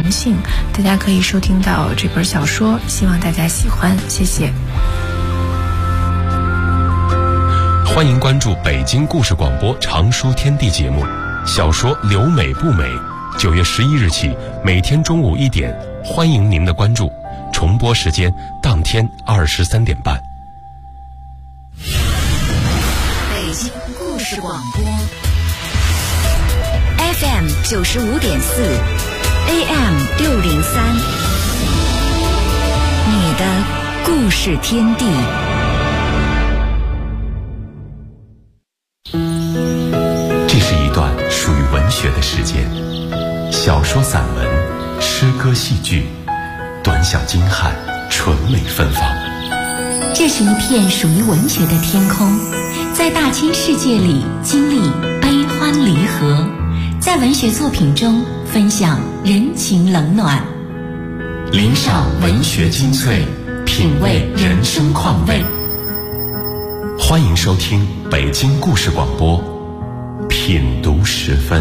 人性，大家可以收听到这本小说，希望大家喜欢，谢谢。 欢迎关注北京故事广播长书天地节目，小说《留美不美》9月11日起每天中午1点，欢迎您的关注，重播时间当天23点半。 北京故事广播 FM 95.4 AM 603，你的故事天地。 这是一段属于文学的时间，小说、散文、诗歌、戏剧，短小精悍，纯美芬芳。 这是一片属于文学的天空，在大千世界里经历悲欢离合，在文学作品中分享人情冷暖， 领赏文学精粹，品味人生况味。欢迎收听北京故事广播品读时分。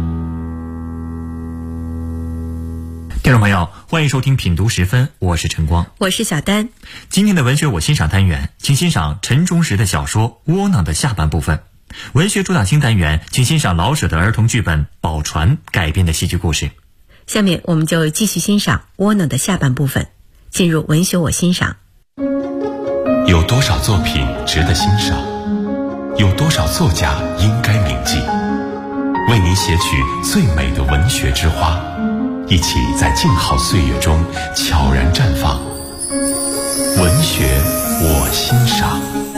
听众朋友，欢迎收听品读时分，我是陈光， 我是小丹。 今天的文学我欣赏单元，请欣赏陈忠实的小说《窝囊》的下半部分。文学主打星单元，请欣赏老舍的儿童剧本《宝船》改编的戏剧故事。 下面我们就继续欣赏《窝囊》的下半部分，进入文学我欣赏。 有多少作品值得欣赏？有多少作家应该铭记？为您写取最美的文学之花，一起在静好岁月中悄然绽放。文学我欣赏。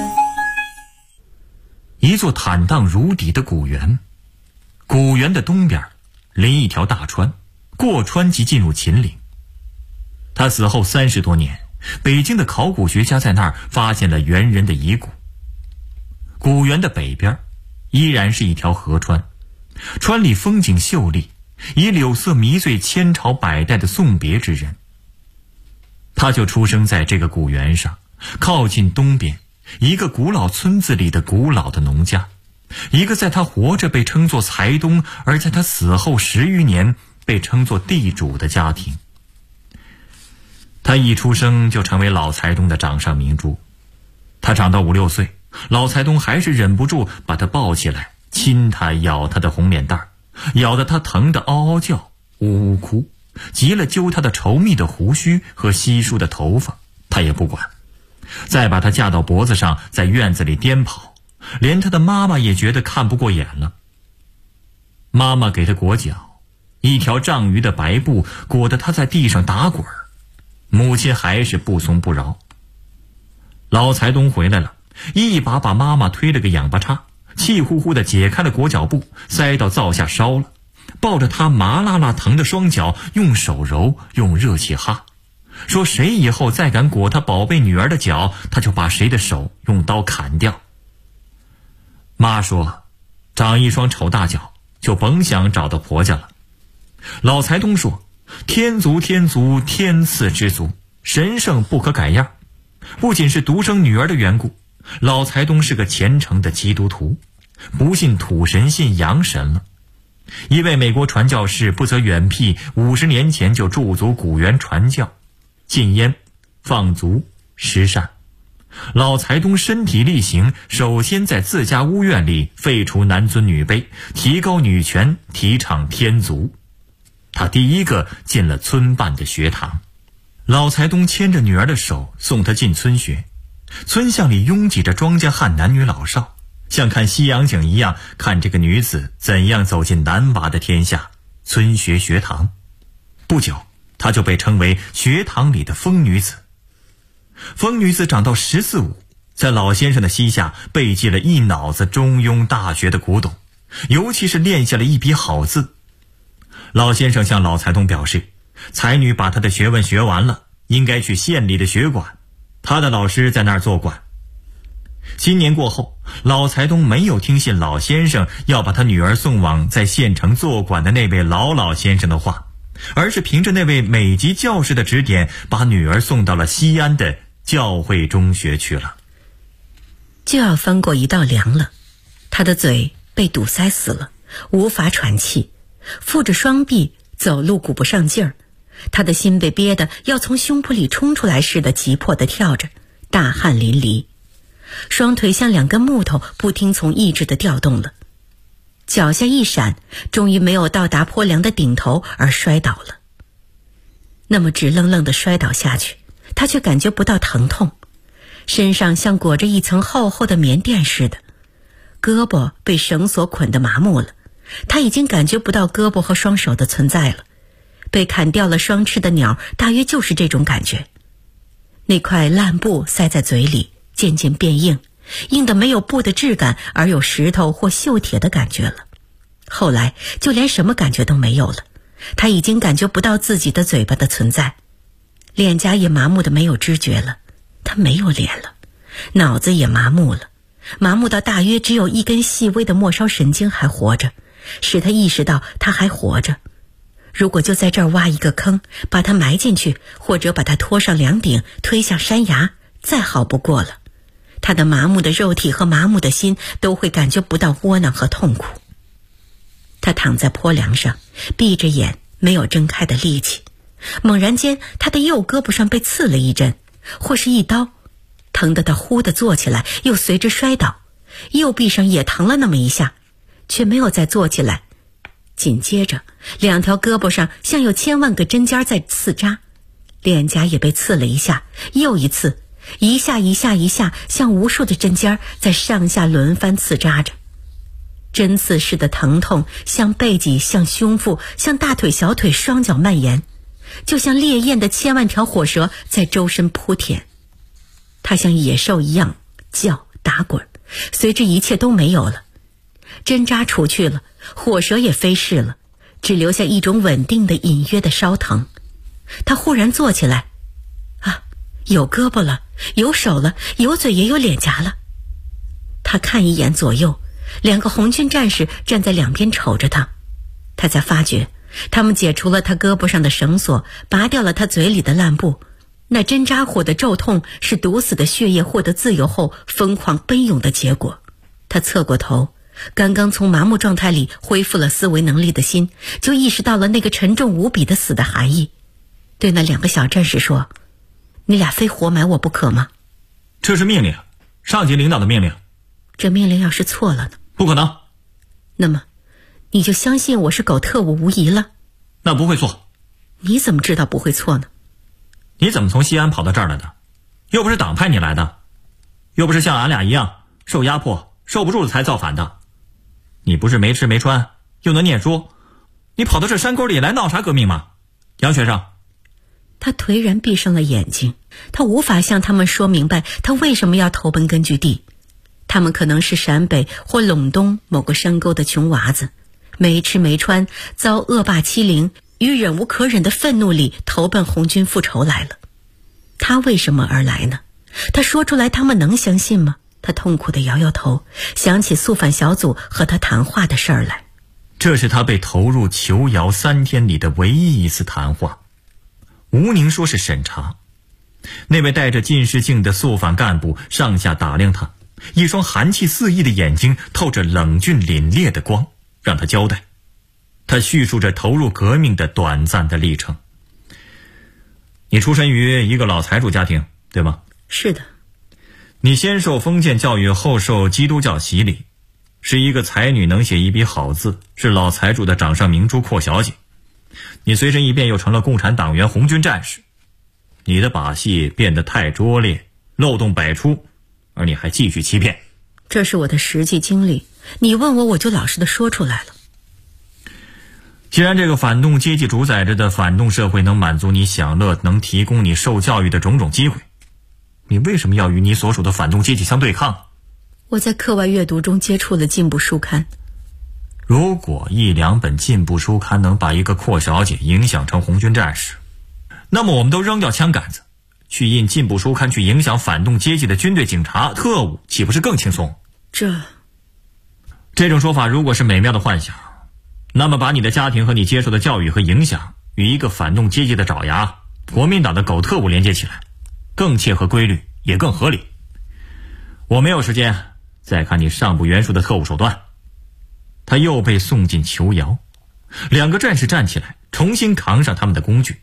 一座坦荡如砥的古园，古园的东边临一条大川，过川即进入秦岭。他死后30多年，北京的考古学家在那儿发现了猿人的遗骨。古园的北边依然是一条河川，川里风景秀丽，以柳色迷醉千朝百代的送别之人。他就出生在这个古园上，靠近东边一个古老村子里的古老的农家，一个在他活着被称作财东，而在他死后10余年被称作地主的家庭。他一出生就成为老财东的掌上明珠。他长到5、6岁，老财东还是忍不住把他抱起来，亲他，咬他的红脸蛋，咬得他疼得嗷嗷叫，呜呜哭，急了揪他的稠密的胡须和稀疏的头发，他也不管，再把他架到脖子上，在院子里颠跑，连他的妈妈也觉得看不过眼了。妈妈给他裹脚，一条丈余的白布裹得他在地上打滚，母亲还是不松不饶。老财东回来了，一把把妈妈推了个仰巴叉，气呼呼地解开了裹脚布，塞到灶下烧了，抱着他麻辣辣疼的双脚，用手揉，用热气哈，说谁以后再敢裹他宝贝女儿的脚，他就把谁的手用刀砍掉。妈说长一双丑大脚就甭想找到婆家了。老财东说天足天足，天赐之足，神圣不可改样。不仅是独生女儿的缘故，老财东是个虔诚的基督徒，不信土神，信洋神了。一位美国传教士不择远僻，50年前就驻足古园传教，禁烟、放足、施善。老财东身体力行，首先在自家屋院里废除男尊女卑，提高女权，提倡天足。他第一个进了村办的学堂。老财东牵着女儿的手送她进村学，村巷里拥挤着庄稼汉男女老少，像看西洋景一样，看这个女子怎样走进男娃的天下。村学学堂，不久她就被称为学堂里的疯女子。疯女子长到14、15，在老先生的膝下背记了一脑子中庸大学的古董，尤其是练下了一笔好字。老先生向老财东表示，才女把他的学问学完了，应该去县里的学馆，他的老师在那儿做馆。新年过后，老财东没有听信老先生要把他女儿送往在县城做馆的那位老先生的话，而是凭着那位美籍教师的指点，把女儿送到了西安的教会中学去了。 就要翻过一道梁了，他的嘴被堵塞死了，无法喘气，负着双臂走路鼓不上劲儿， 他的心被憋得要从胸脯里冲出来似的，急迫地跳着，大汗淋漓，双腿像两根木头，不听从意志地调动了。脚下一闪，终于没有到达坡梁的顶头而摔倒了。那么直愣愣地摔倒下去，他却感觉不到疼痛，身上像裹着一层厚厚的棉垫似的，胳膊被绳索捆得麻木了，他已经感觉不到胳膊和双手的存在了。被砍掉了双翅的鸟大约就是这种感觉。那块烂布塞在嘴里，渐渐变硬，硬得没有布的质感，而有石头或锈铁的感觉了。后来就连什么感觉都没有了，他已经感觉不到自己的嘴巴的存在，脸颊也麻木的没有知觉了，他没有脸了，脑子也麻木了，麻木到大约只有一根细微的末梢神经还活着，使他意识到他还活着。如果就在这儿挖一个坑，把他埋进去，或者把他拖上梁顶，推向山崖，再好不过了。他的麻木的肉体和麻木的心都会感觉不到窝囊和痛苦。他躺在坡梁上，闭着眼，没有睁开的力气。猛然间，他的右胳膊上被刺了一针，或是一刀，疼得他忽地坐起来，又随之摔倒。右臂上也疼了那么一下，却没有再坐起来。紧接着，两条胳膊上像有千万个针尖在刺扎，脸颊也被刺了一下，又一次，一下一下一下，像无数的针尖在上下轮番刺扎着。针刺似的疼痛向背脊，向胸腹，向大腿、小腿、双脚蔓延，就像烈焰的千万条火蛇在周身扑舔。他像野兽一样叫打滚，随之一切都没有了。针扎除去了，火蛇也飞逝了，只留下一种稳定的隐约的烧疼。他忽然坐起来，有胳膊了，有手了，有嘴也有脸颊了。他看一眼左右，两个红军战士站在两边瞅着他。他才发觉，他们解除了他胳膊上的绳索，拔掉了他嘴里的烂布。那针扎火的骤痛是毒死的血液获得自由后疯狂奔涌的结果。他侧过头，刚刚从麻木状态里恢复了思维能力的心，就意识到了那个沉重无比的死的含义，对那两个小战士说：“你俩非活埋我不可吗？” 这是命令，上级领导的命令。 这命令要是错了呢？ 不可能。 那么，你就相信我是狗特务无疑了？ 那不会错。 你怎么知道不会错呢？ 你怎么从西安跑到这儿来的？又不是党派你来的，又不是像俺俩一样受压迫受不住了才造反的。你不是没吃没穿又能念书，你跑到这山沟里来闹啥革命吗？杨学生。 他颓然闭上了眼睛，他无法向他们说明白他为什么要投奔根据地。他们可能是陕北或陇东某个山沟的穷娃子，没吃没穿，遭恶霸欺凌，于忍无可忍的愤怒里投奔红军复仇来了。他为什么而来呢？他说出来他们能相信吗？他痛苦地摇摇头，想起肃反小组和他谈话的事儿来。 这是他被投入囚窑3天里的唯一一次谈话。吴宁说是审查，那位戴着近视镜的肃反干部上下打量他，一双寒气四溢的眼睛透着冷峻凛冽的光，让他交代。他叙述着投入革命的短暂的历程。你出身于一个老财主家庭，对吗？ 是的。 你先受封建教育，后受基督教洗礼，是一个才女，能写一笔好字，是老财主的掌上明珠阔小姐。你随身一变又成了共产党员红军战士，你的把戏变得太拙劣，漏洞百出，而你还继续欺骗。 这是我的实际经历，你问我就老实的说出来了。 既然这个反动阶级主宰着的反动社会能满足你享乐，能提供你受教育的种种机会，你为什么要与你所属的反动阶级相对抗？ 我在课外阅读中接触了进步书刊。 如果1、2本进步书刊能把一个阔小姐影响成红军战士，那么我们都扔掉枪杆子，去印进步书刊，去影响反动阶级的军队、警察、特务，岂不是更轻松？这种说法如果是美妙的幻想，那么把你的家庭和你接受的教育和影响与一个反动阶级的爪牙、国民党的狗特务连接起来，更切合规律，也更合理。我没有时间再看你尚不圆熟的特务手段。他又被送进囚窑，2个战士站起来，重新扛上他们的工具，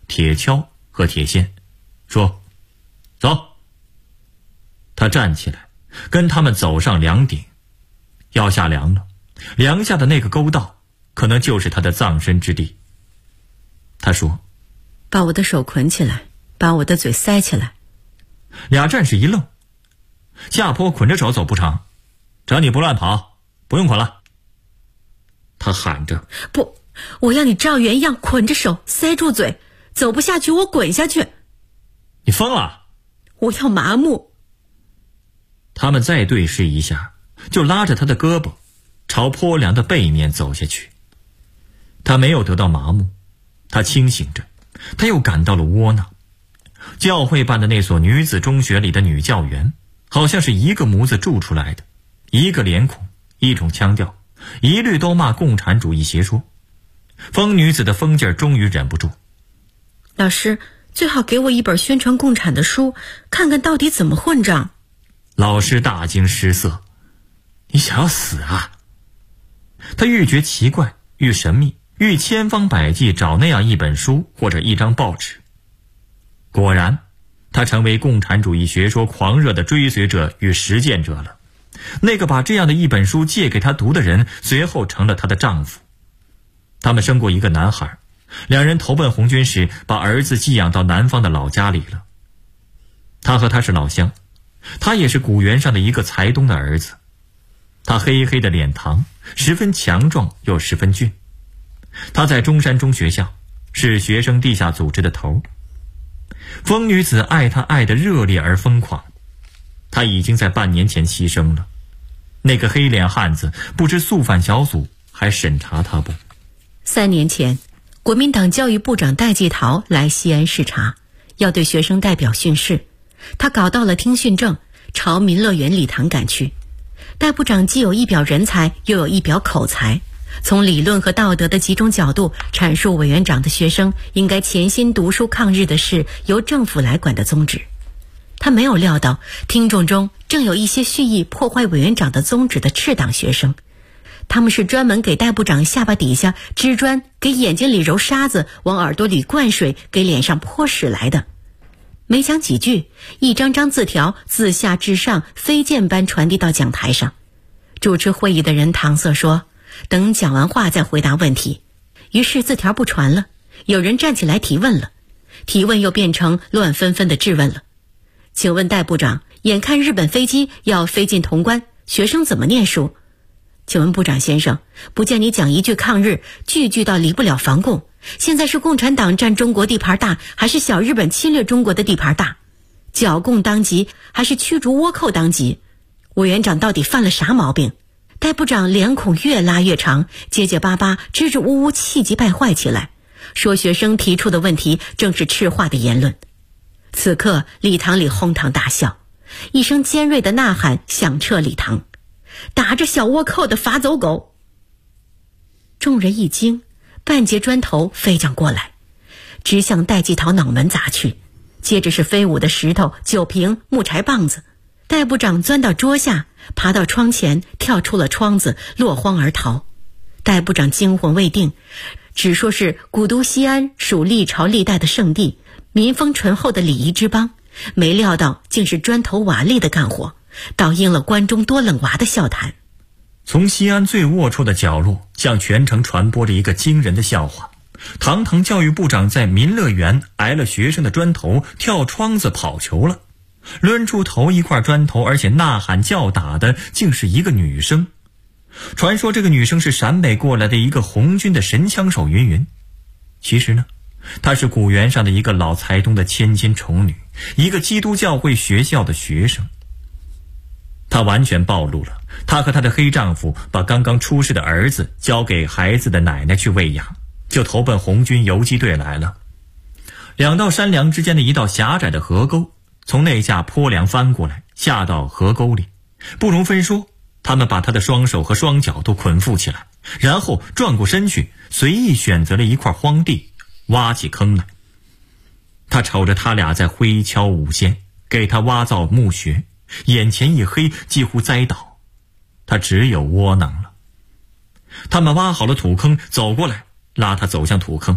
铁锹和铁锨，说：“走。”他站起来，跟他们走上梁顶。要下梁了，梁下的那个沟道可能就是他的葬身之地。他说：“ 把我的手捆起来，把我的嘴塞起来。” 俩战士一愣，下坡捆着手走不成，只要你不乱跑，不用捆了。他喊着：“ 不，我要你照原样捆着手，塞住嘴，走不下去我滚下去。” 你疯了！ 我要麻木。 他们再对视一下，就拉着他的胳膊朝坡梁的背面走下去。他没有得到麻木，他清醒着，他又感到了窝囊。教会办的那所女子中学里的女教员，好像是一个模子铸出来的，一个脸孔，一种腔调，一律都骂共产主义邪说。疯女子的疯劲儿终于忍不住：“ 老师，最好给我一本宣传共产的书，看看到底怎么混账。” 老师大惊失色：“你想要死啊？”他愈觉奇怪，愈神秘，愈千方百计找那样一本书或者一张报纸。果然，他成为共产主义学说狂热的追随者与实践者了。那个把这样的一本书借给他读的人，随后成了他的丈夫。他们生过一个男孩，两人投奔红军时，把儿子寄养到南方的老家里了。他和他是老乡，他也是古原上的一个财东的儿子。他黑黑的脸膛，十分强壮又十分俊。他在中山中学校，是学生地下组织的头。疯女子爱他爱得热烈而疯狂，他已经在半年前牺牲了。那个黑脸汉子不知肃反小组还审查他不 ？3年前，国民党教育部长戴季陶来西安视察，要对学生代表训示。他搞到了听训证，朝民乐园礼堂赶去。戴部长既有一表人才，又有一表口才，从理论和道德的几种角度阐述委员长的学生应该潜心读书抗日的事由政府来管的宗旨。他没有料到听众中正有一些蓄意破坏委员长的宗旨的赤党学生，他们是专门给戴部长下巴底下支砖，给眼睛里揉沙子，往耳朵里灌水，给脸上泼屎来的。没讲几句，一张张字条自下至上飞箭般传递到讲台上。主持会议的人搪塞说，等讲完话再回答问题。于是字条不传了，有人站起来提问了，提问又变成乱纷纷的质问了。请问戴部长，眼看日本飞机要飞进潼关，学生怎么念书？请问部长先生，不见你讲一句抗日，句句到离不了防共。现在是共产党占中国地盘大，还是小日本侵略中国的地盘大？剿共当急，还是驱逐倭寇当急？委员长到底犯了啥毛病？戴部长脸孔越拉越长，结结巴巴，支支吾吾，气急败坏起来，说学生提出的问题正是赤化的言论。此刻礼堂里哄堂大笑，一声尖锐的呐喊响彻礼堂：打着小倭寇的罚走狗！众人一惊，半截砖头飞将过来，直向戴季陶脑门砸去，接着是飞舞的石头、酒瓶、木柴棒子。戴部长钻到桌下，爬到窗前，跳出了窗子，落荒而逃。戴部长惊魂未定，只说是古都西安属历朝历代的圣地，民风淳厚的礼仪之邦，没料到竟是砖头瓦砾的干活，倒应了关中多冷娃的笑谈。 从西安最龌龊的角落向全城传播着一个惊人的笑话：堂堂教育部长在民乐园挨了学生的砖头，跳窗子跑球了，抡出头一块砖头，而且呐喊叫打的竟是一个女生。传说这个女生是陕北过来的一个红军的神枪手云云，其实呢，她是古原上的一个老财东的千金宠女，一个基督教会学校的学生。她完全暴露了她和她的黑丈夫把刚刚出世的儿子交给孩子的奶奶去喂养，就投奔红军游击队来了。两道山梁之间的一道狭窄的河沟，从那架坡梁翻过来，下到河沟里。不容分说，他们把他的双手和双脚都捆缚起来，然后转过身去，随意选择了一块荒地，挖起坑来。他瞅着他俩在挥锹舞仙，给他挖造墓穴，眼前一黑，几乎栽倒。他只有窝囊了。他们挖好了土坑，走过来拉他走向土坑。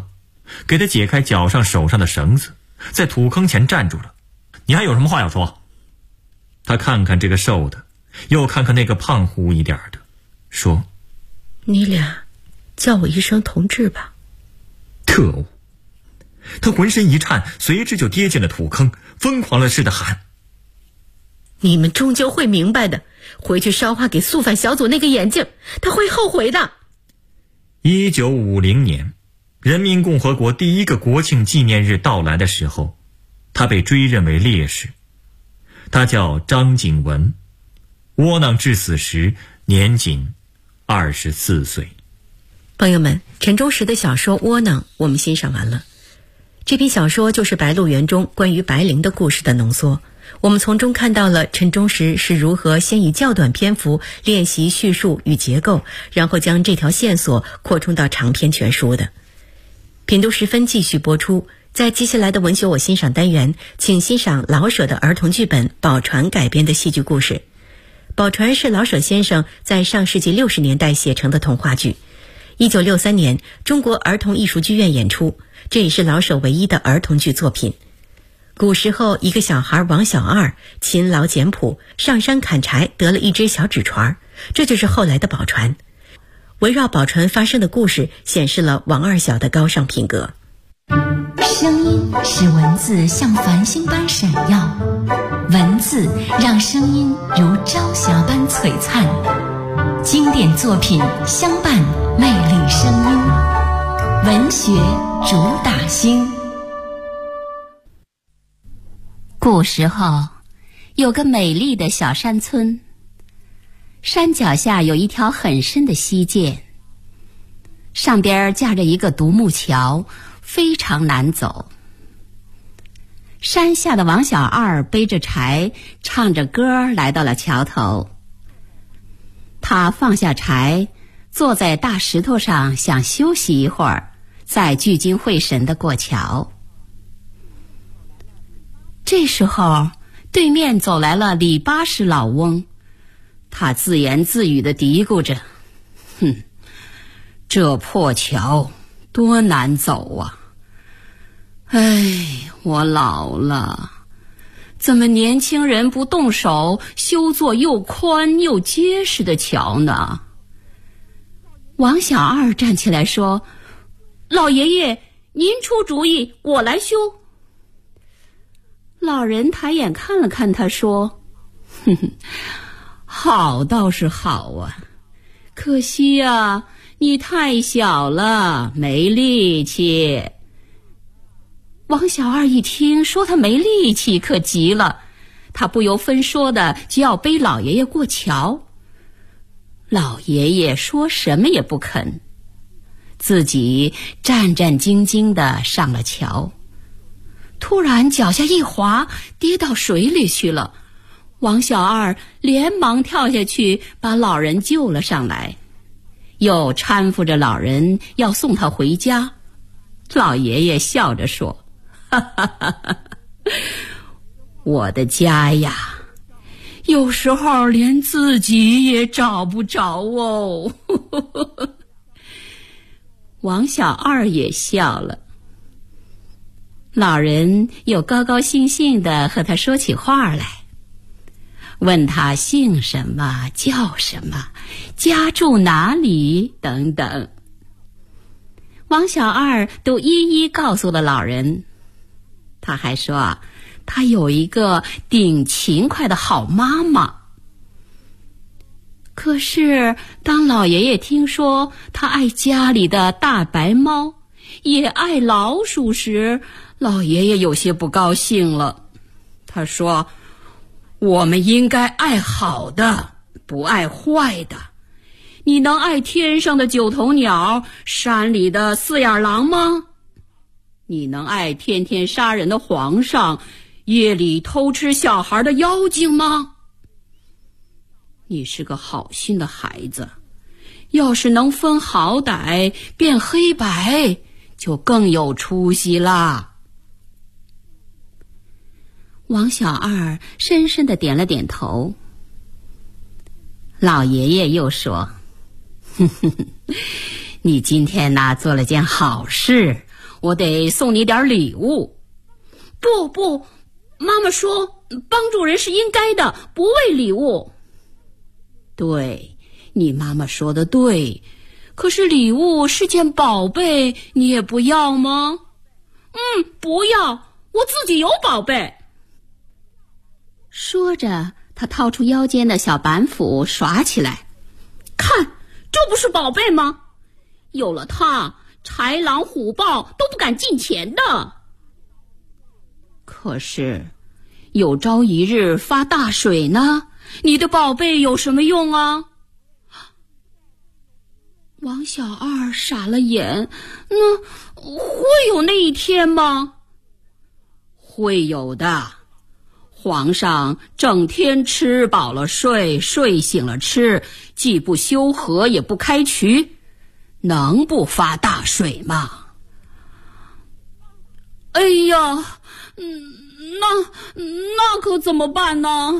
给他解开脚上手上的绳子，在土坑前站住了。你还有什么话要说？他看看这个瘦的，又看看那个胖乎一点的，说： 你俩叫我一声同志吧。 特务！他浑身一颤，随之就跌进了土坑，疯狂了似的喊： 你们终究会明白的，回去捎话给肃反小组那个眼镜，他会后悔的。 1950年，人民共和国第一个国庆纪念日到来的时候，他被追认为烈士。他叫张景文，窝囊致死时年仅24岁。 朋友们，陈忠实的小说《窝囊》我们欣赏完了。这篇小说就是《白鹿原》中关于白灵的故事的浓缩。我们从中看到了陈忠实是如何先以较短篇幅练习叙述与结构，然后将这条线索扩充到长篇全书的。品读时分继续播出。在接下来的文学我欣赏单元，请欣赏老舍的儿童剧本《宝船》改编的戏剧故事。《宝船》是老舍先生在上世纪60年代写成的童话剧。1963年，中国儿童艺术剧院演出，这也是老舍唯一的儿童剧作品。古时候，一个小孩王小二勤劳简朴，上山砍柴得了一只小纸船，这就是后来的宝船。围绕宝船发生的故事，显示了王二小的高尚品格。 声音使文字像繁星般闪耀，文字让声音如朝霞般璀璨。经典作品相伴魅力声音，文学主打星。 古时候，有个美丽的小山村，山脚下有一条很深的溪涧，上边架着一个独木桥，非常难走。山下的王小二背着柴，唱着歌来到了桥头。他放下柴，坐在大石头上，想休息一会儿，再聚精会神地过桥。这时候，对面走来了李八十老翁，他自言自语地嘀咕着：哼，这破桥多难走啊！哎，我老了，怎么年轻人不动手修做又宽又结实的桥呢？王小二站起来说：老爷爷，您出主意，我来修。老人抬眼看了看他，说：哼哼，好倒是好啊，可惜呀，你太小了，没力气。王小二一听说他没力气，可急了，他不由分说的就要背老爷爷过桥。老爷爷说什么也不肯，自己战战兢兢地上了桥。突然脚下一滑，跌到水里去了。王小二连忙跳下去，把老人救了上来，又搀扶着老人要送他回家。老爷爷笑着说：哈哈哈哈，我的家呀，有时候连自己也找不着哦。王小二也笑了。老人又高高兴兴地和他说起话来，问他姓什么，叫什么，家住哪里等等。王小二都一一告诉了老人。他还说他有一个顶勤快的好妈妈。可是当老爷爷听说他爱家里的大白猫，也爱老鼠时，老爷爷有些不高兴了。他说：我们应该爱好的，不爱坏的。你能爱天上的九头鸟，山里的四眼狼吗？你能爱天天杀人的皇上，夜里偷吃小孩的妖精吗？你是个好心的孩子，要是能分好歹，辨黑白，就更有出息啦。王小二深深地点了点头。老爷爷又说：你今天做了件好事， 我得送你点礼物。不，妈妈说帮助人是应该的，不为礼物。对，你妈妈说的对，可是礼物是件宝贝，你也不要吗？不要，我自己有宝贝。说着，他掏出腰间的小板斧耍起来。看，这不是宝贝吗？有了它，豺狼虎豹都不敢近前的。可是有朝一日发大水呢，你的宝贝有什么用啊？王小二傻了眼，那会有那一天吗？会有的。皇上整天吃饱了睡，睡醒了吃，既不修河也不开渠，能不发大水吗？哎呀，那可怎么办呢？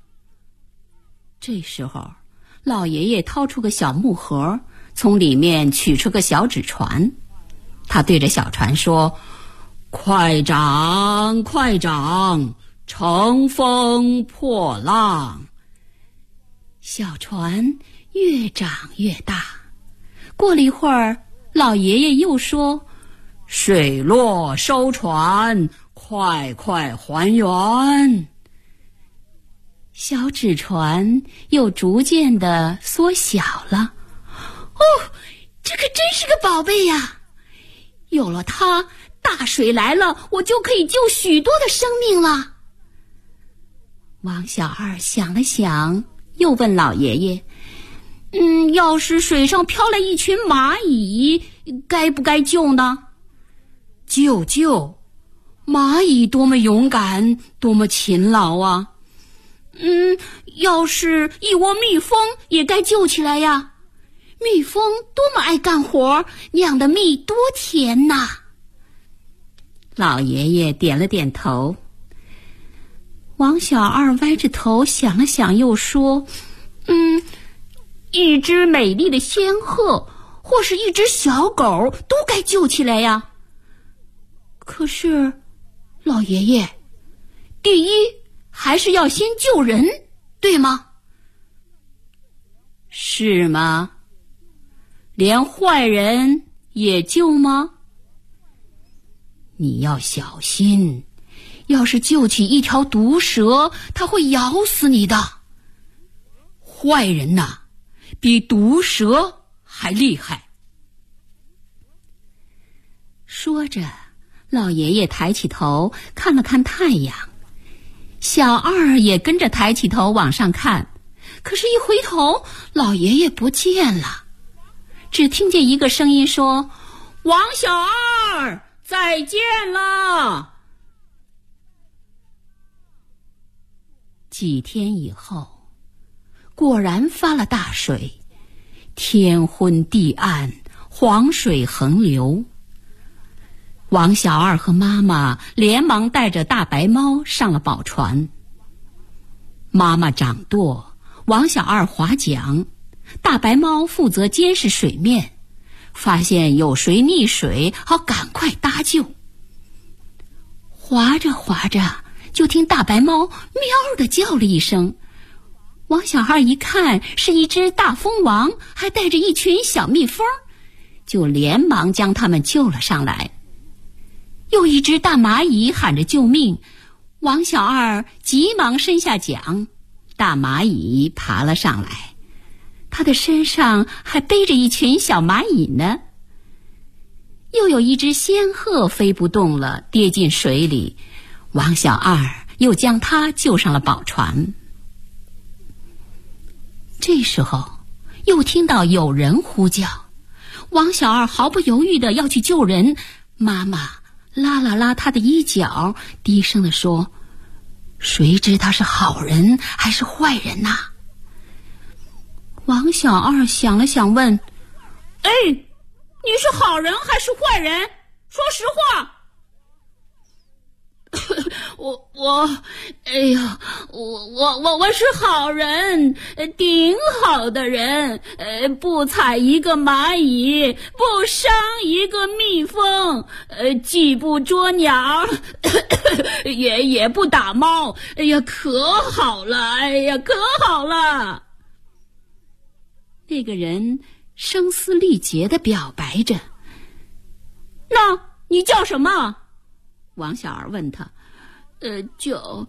这时候，老爷爷掏出个小木盒，从里面取出个小纸船。他对着小船说：快长，快长，乘风破浪。小船越长越大，过了一会儿，老爷爷又说：水落收船，快快还原。小纸船又逐渐地缩小了。这可真是个宝贝呀！有了它，大水来了，我就可以救许多的生命了。王小二想了想，又问老爷爷：要是水上飘来一群蚂蚁，该不该救呢？救，蚂蚁多么勇敢，多么勤劳啊！要是一窝蜜蜂，也该救起来呀。蜜蜂多么爱干活，酿的蜜多甜呐！老爷爷点了点头。王小二歪着头想了想，又说：一只美丽的仙鹤，或是一只小狗，都该救起来呀。可是，老爷爷，第一还是要先救人，对吗？是吗？连坏人也救吗？你要小心，要是救起一条毒蛇，它会咬死你的。坏人呐，比毒蛇还厉害。说着，老爷爷抬起头看了看太阳，小二也跟着抬起头往上看，可是一回头，老爷爷不见了。只听见一个声音说：王小二，再见了。几天以后，果然发了大水，天昏地暗，黄水横流。王小二和妈妈连忙带着大白猫上了宝船。妈妈掌舵，王小二划桨，大白猫负责监视水面，发现有谁溺水，好赶快搭救。划着划着，就听大白猫喵地叫了一声。王小二一看是一只大蜂王，还带着一群小蜜蜂，就连忙将它们救了上来。又一只大蚂蚁喊着救命，王小二急忙伸下桨，大蚂蚁爬了上来，他的身上还背着一群小蚂蚁呢。又有一只仙鹤飞不动了，跌进水里，王小二又将它救上了宝船。这时候又听到有人呼叫，王小二毫不犹豫地要去救人。妈妈拉了拉他的衣角，低声地说：谁知他是好人还是坏人呐？王小二想了想问：你是好人还是坏人？说实话。 哎呀，我是好人，顶好的人，不踩一个蚂蚁，不伤一个蜜蜂，既不捉鸟，也不打猫，哎呀，可好了，哎呀，可好了。那个人声嘶力竭地表白着。那你叫什么？王小儿问他。叫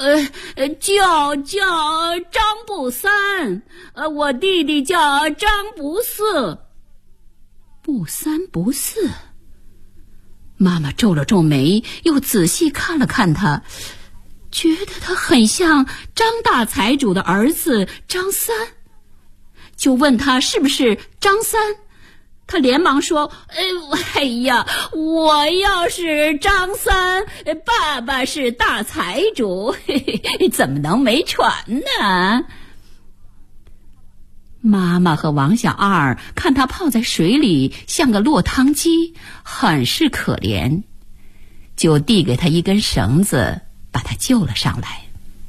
张不三，我弟弟叫张不四。不三不四。妈妈皱了皱眉，又仔细看了看他，觉得他很像张大财主的儿子张三，就问他是不是张三。他连忙说：哎呀，我要是张三，爸爸是大财主，嘿嘿，怎么能没船呢？妈妈和王小二看他泡在水里像个落汤鸡，很是可怜，就递给他一根绳子，把他救了上来。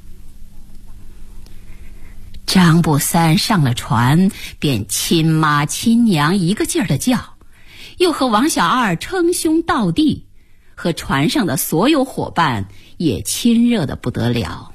张不三上了船，便亲妈亲娘一个劲儿地叫，又和王小二称兄道弟，和船上的所有伙伴也亲热得不得了。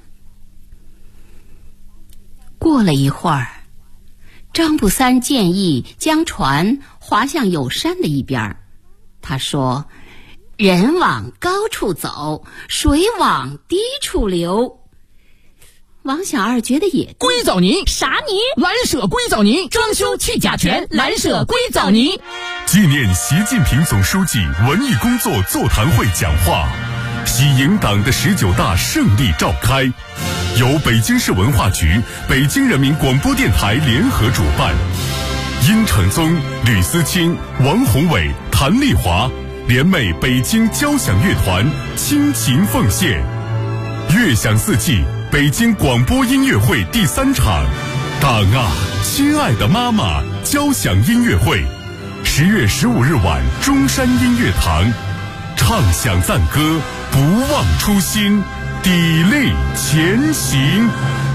过了一会儿，张不三建议将船划向有山的一边。他说：人往高处走，水往低处流。王小二觉得也硅藻泥， 啥泥？ 蓝舍硅藻泥，装修去甲醛，蓝舍硅藻泥。 纪念习近平总书记文艺工作座谈会讲话，喜迎党的19大胜利召开，由北京市文化局、北京人民广播电台联合主办，殷承宗、吕思清、王宏伟、谭丽华联袂北京交响乐团倾情奉献，乐享四季北京广播音乐会第3场，党啊，亲爱的妈妈交响音乐会，10月15日晚中山音乐堂，唱响赞歌，不忘初心，砥砺前行。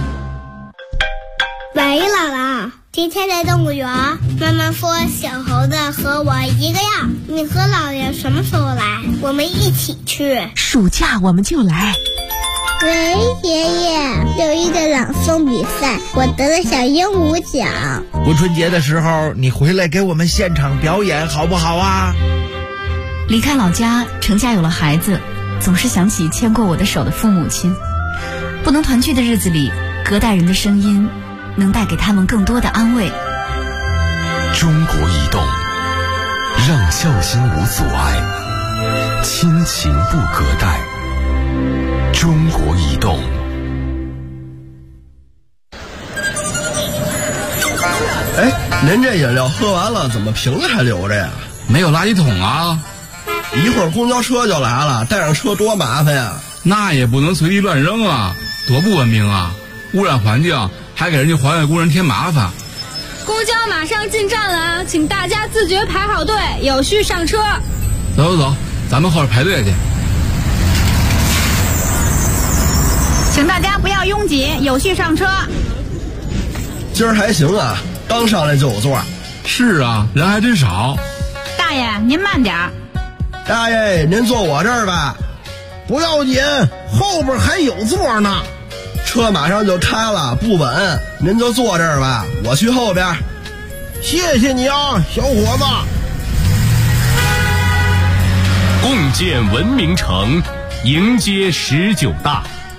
喂，姥姥，今天在动物园，妈妈说小猴子和我一个样，你和姥爷什么时候来？我们一起去。 暑假我们就来。 喂，爷爷，6一的朗诵比赛，我得了小鹦鹉奖。 过春节的时候，你回来给我们现场表演好不好啊？ 离开老家，成家有了孩子，总是想起牵过我的手的父母亲。不能团聚的日子里，隔代人的声音能带给他们更多的安慰。 中国移动，让孝心无阻碍，亲情不隔代。中国移动。 哎，您这饮料喝完了，怎么瓶子还留着呀？ 没有垃圾桶啊！ 一会儿公交车就来了，带上车多麻烦呀！ 那也不能随地乱扔啊，多不文明啊！污染环境，还给人家环卫工人添麻烦。 公交马上进站了，请大家自觉排好队，有序上车。 走，咱们后边排队去。 请大家不要拥挤，有序上车。 今儿还行啊，刚上来就有座。 是啊，人还真少。 大爷，您慢点儿。 大爷，您坐我这儿吧。 不要紧，后边还有座呢。 车马上就开了，不稳，您就坐这儿吧，我去后边。 谢谢你啊，小伙子。 共建文明城，迎接19大。